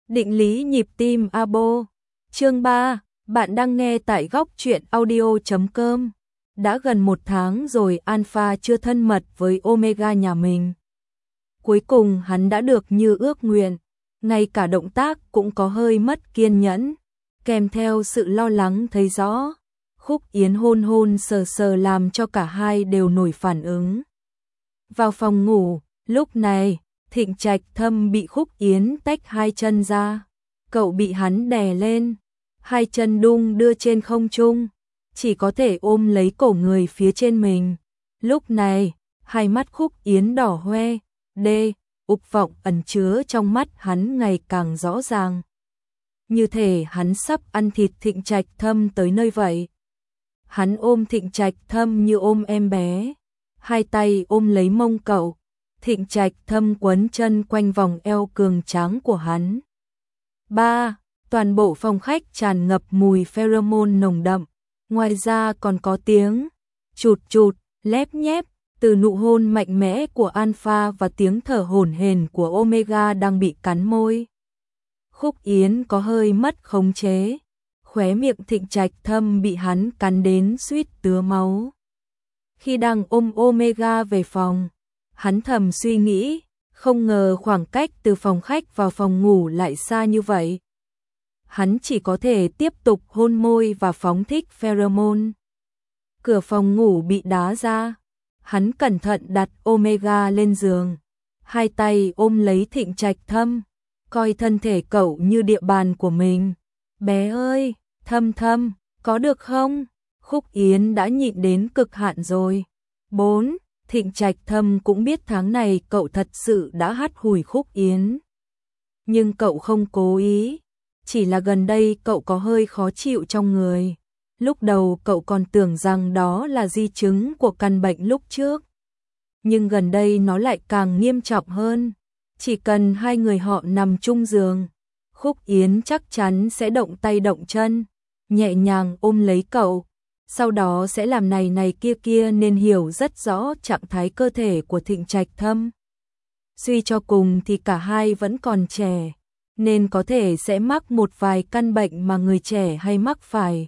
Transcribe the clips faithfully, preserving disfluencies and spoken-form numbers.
Định lý nhịp tim abo. Chương ba, bạn đang nghe tại góc truyện audio chấm com. Đã gần một tháng rồi Alpha chưa thân mật với Omega nhà mình. Cuối cùng hắn đã được như ước nguyện, ngay cả động tác cũng có hơi mất kiên nhẫn, kèm theo sự lo lắng thấy rõ. Khúc Yến hôn hôn sờ sờ làm cho cả hai đều nổi phản ứng. Vào phòng ngủ, lúc này, Thịnh Trạch Thâm bị Khúc Yến tách hai chân ra, cậu bị hắn đè lên, hai chân đung đưa trên không trung, chỉ có thể ôm lấy cổ người phía trên mình. Lúc này, hai mắt Khúc Yến đỏ hoe, đê, ục vọng ẩn chứa trong mắt hắn ngày càng rõ ràng. Như thể hắn sắp ăn thịt Thịnh Trạch Thâm tới nơi vậy. Hắn ôm Thịnh Trạch Thâm như ôm em bé, hai tay ôm lấy mông cậu. Thịnh Trạch Thâm quấn chân quanh vòng eo cường tráng của hắn. ba. Toàn bộ phòng khách tràn ngập mùi pheromone nồng đậm, ngoài ra còn có tiếng chụt chụt, lép nhép từ nụ hôn mạnh mẽ của Alpha và tiếng thở hổn hển của Omega đang bị cắn môi. Khúc Yến có hơi mất khống chế, khóe miệng Thịnh Trạch Thâm bị hắn cắn đến suýt tứa máu. Khi đang ôm Omega về phòng, hắn thầm suy nghĩ, không ngờ khoảng cách từ phòng khách vào phòng ngủ lại xa như vậy. Hắn chỉ có thể tiếp tục hôn môi và phóng thích pheromone. Cửa phòng ngủ bị đá ra, hắn cẩn thận đặt Omega lên giường, hai tay ôm lấy Thịnh Trạch Thâm, coi thân thể cậu như địa bàn của mình. Bé ơi, Thâm Thâm, có được không? Khúc Yến đã nhịn đến cực hạn rồi. bốn. Thịnh Trạch Thâm cũng biết tháng này cậu thật sự đã hắt hủi Khúc Yến. Nhưng cậu không cố ý, chỉ là gần đây cậu có hơi khó chịu trong người. Lúc đầu cậu còn tưởng rằng đó là di chứng của căn bệnh lúc trước. Nhưng gần đây nó lại càng nghiêm trọng hơn. Chỉ cần hai người họ nằm chung giường, Khúc Yến chắc chắn sẽ động tay động chân, nhẹ nhàng ôm lấy cậu. Sau đó sẽ làm này này kia kia nên hiểu rất rõ trạng thái cơ thể của Thịnh Trạch Thâm. Suy cho cùng thì cả hai vẫn còn trẻ, nên có thể sẽ mắc một vài căn bệnh mà người trẻ hay mắc phải.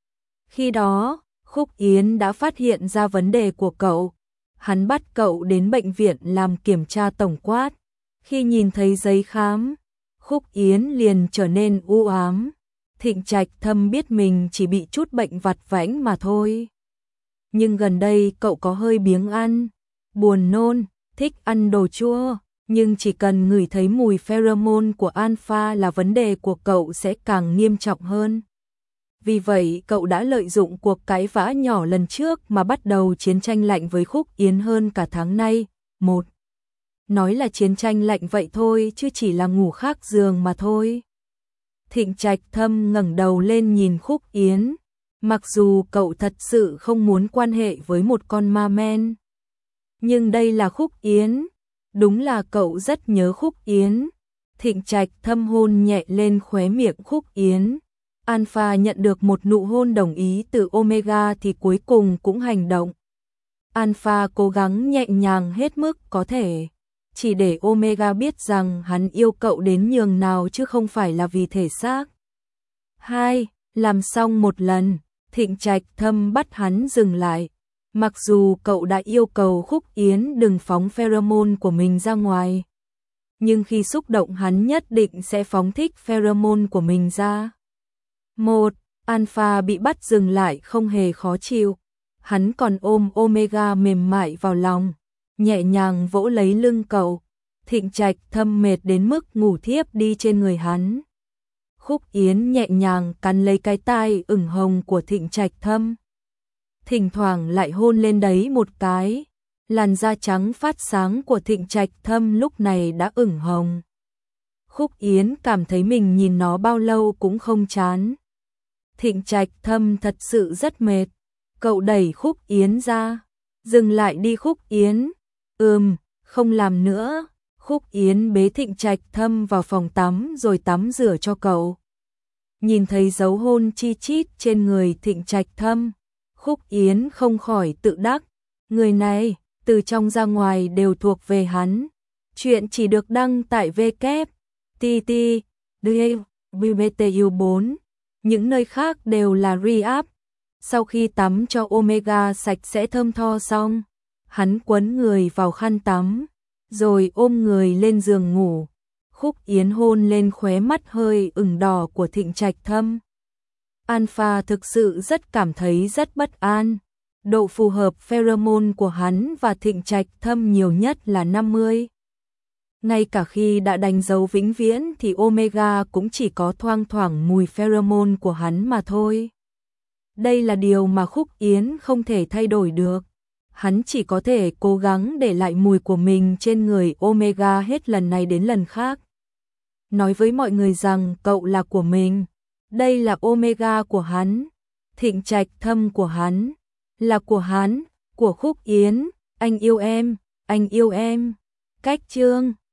Khi đó, Khúc Yến đã phát hiện ra vấn đề của cậu. Hắn bắt cậu đến bệnh viện làm kiểm tra tổng quát. Khi nhìn thấy giấy khám, Khúc Yến liền trở nên u ám. Thịnh Trạch Thâm biết mình chỉ bị chút bệnh vặt vãnh mà thôi. Nhưng gần đây cậu có hơi biếng ăn, buồn nôn, thích ăn đồ chua, nhưng chỉ cần ngửi thấy mùi pheromone của Alpha là vấn đề của cậu sẽ càng nghiêm trọng hơn. Vì vậy cậu đã lợi dụng cuộc cãi vã nhỏ lần trước mà bắt đầu chiến tranh lạnh với Khúc Yến hơn cả tháng nay. Một. Nói là chiến tranh lạnh vậy thôi chứ chỉ là ngủ khác giường mà thôi. Thịnh Trạch Thâm ngẩng đầu lên nhìn Khúc Yến, mặc dù cậu thật sự không muốn quan hệ với một con ma men. Nhưng đây là Khúc Yến, đúng là cậu rất nhớ Khúc Yến. Thịnh Trạch Thâm hôn nhẹ lên khóe miệng Khúc Yến. Alpha nhận được một nụ hôn đồng ý từ Omega thì cuối cùng cũng hành động. Alpha cố gắng nhẹ nhàng hết mức có thể, chỉ để Omega biết rằng hắn yêu cậu đến nhường nào chứ không phải là vì thể xác. hai. Làm xong một lần, Thịnh Trạch Thâm bắt hắn dừng lại. Mặc dù cậu đã yêu cầu Khúc Yến đừng phóng pheromone của mình ra ngoài, nhưng khi xúc động hắn nhất định sẽ phóng thích pheromone của mình ra. một. Alpha bị bắt dừng lại không hề khó chịu. Hắn còn ôm Omega mềm mại vào lòng, nhẹ nhàng vỗ lấy lưng cậu. Thịnh Trạch Thâm mệt đến mức ngủ thiếp đi trên người hắn. Khúc Yến nhẹ nhàng cắn lấy cái tai ửng hồng của Thịnh Trạch Thâm, thỉnh thoảng lại hôn lên đấy một cái. Làn da trắng phát sáng của Thịnh Trạch Thâm lúc này đã ửng hồng. Khúc Yến cảm thấy mình nhìn nó bao lâu cũng không chán. Thịnh Trạch Thâm thật sự rất mệt. Cậu đẩy Khúc Yến ra. Dừng lại đi Khúc Yến. Ừm, không làm nữa. Khúc Yến bế Thịnh Trạch Thâm vào phòng tắm rồi tắm rửa cho cậu. Nhìn thấy dấu hôn chi chít trên người Thịnh Trạch Thâm, Khúc Yến không khỏi tự đắc. Người này, từ trong ra ngoài đều thuộc về hắn. Chuyện chỉ được đăng tại W. T T bê bê tê u bốn, những nơi khác đều là re-up. Sau khi tắm cho Omega sạch sẽ thơm tho xong, hắn quấn người vào khăn tắm, rồi ôm người lên giường ngủ. Khúc Yến hôn lên khóe mắt hơi ửng đỏ của Thịnh Trạch Thâm. Alpha thực sự rất cảm thấy rất bất an. Độ phù hợp pheromone của hắn và Thịnh Trạch Thâm nhiều nhất là năm mươi. Ngay cả khi đã đánh dấu vĩnh viễn thì Omega cũng chỉ có thoang thoảng mùi pheromone của hắn mà thôi. Đây là điều mà Khúc Yến không thể thay đổi được. Hắn chỉ có thể cố gắng để lại mùi của mình trên người Omega hết lần này đến lần khác. Nói với mọi người rằng cậu là của mình. Đây là Omega của hắn. Thịnh Trạch Thâm của hắn. Là của hắn, của Khúc Yến. Anh yêu em, anh yêu em. Cách chương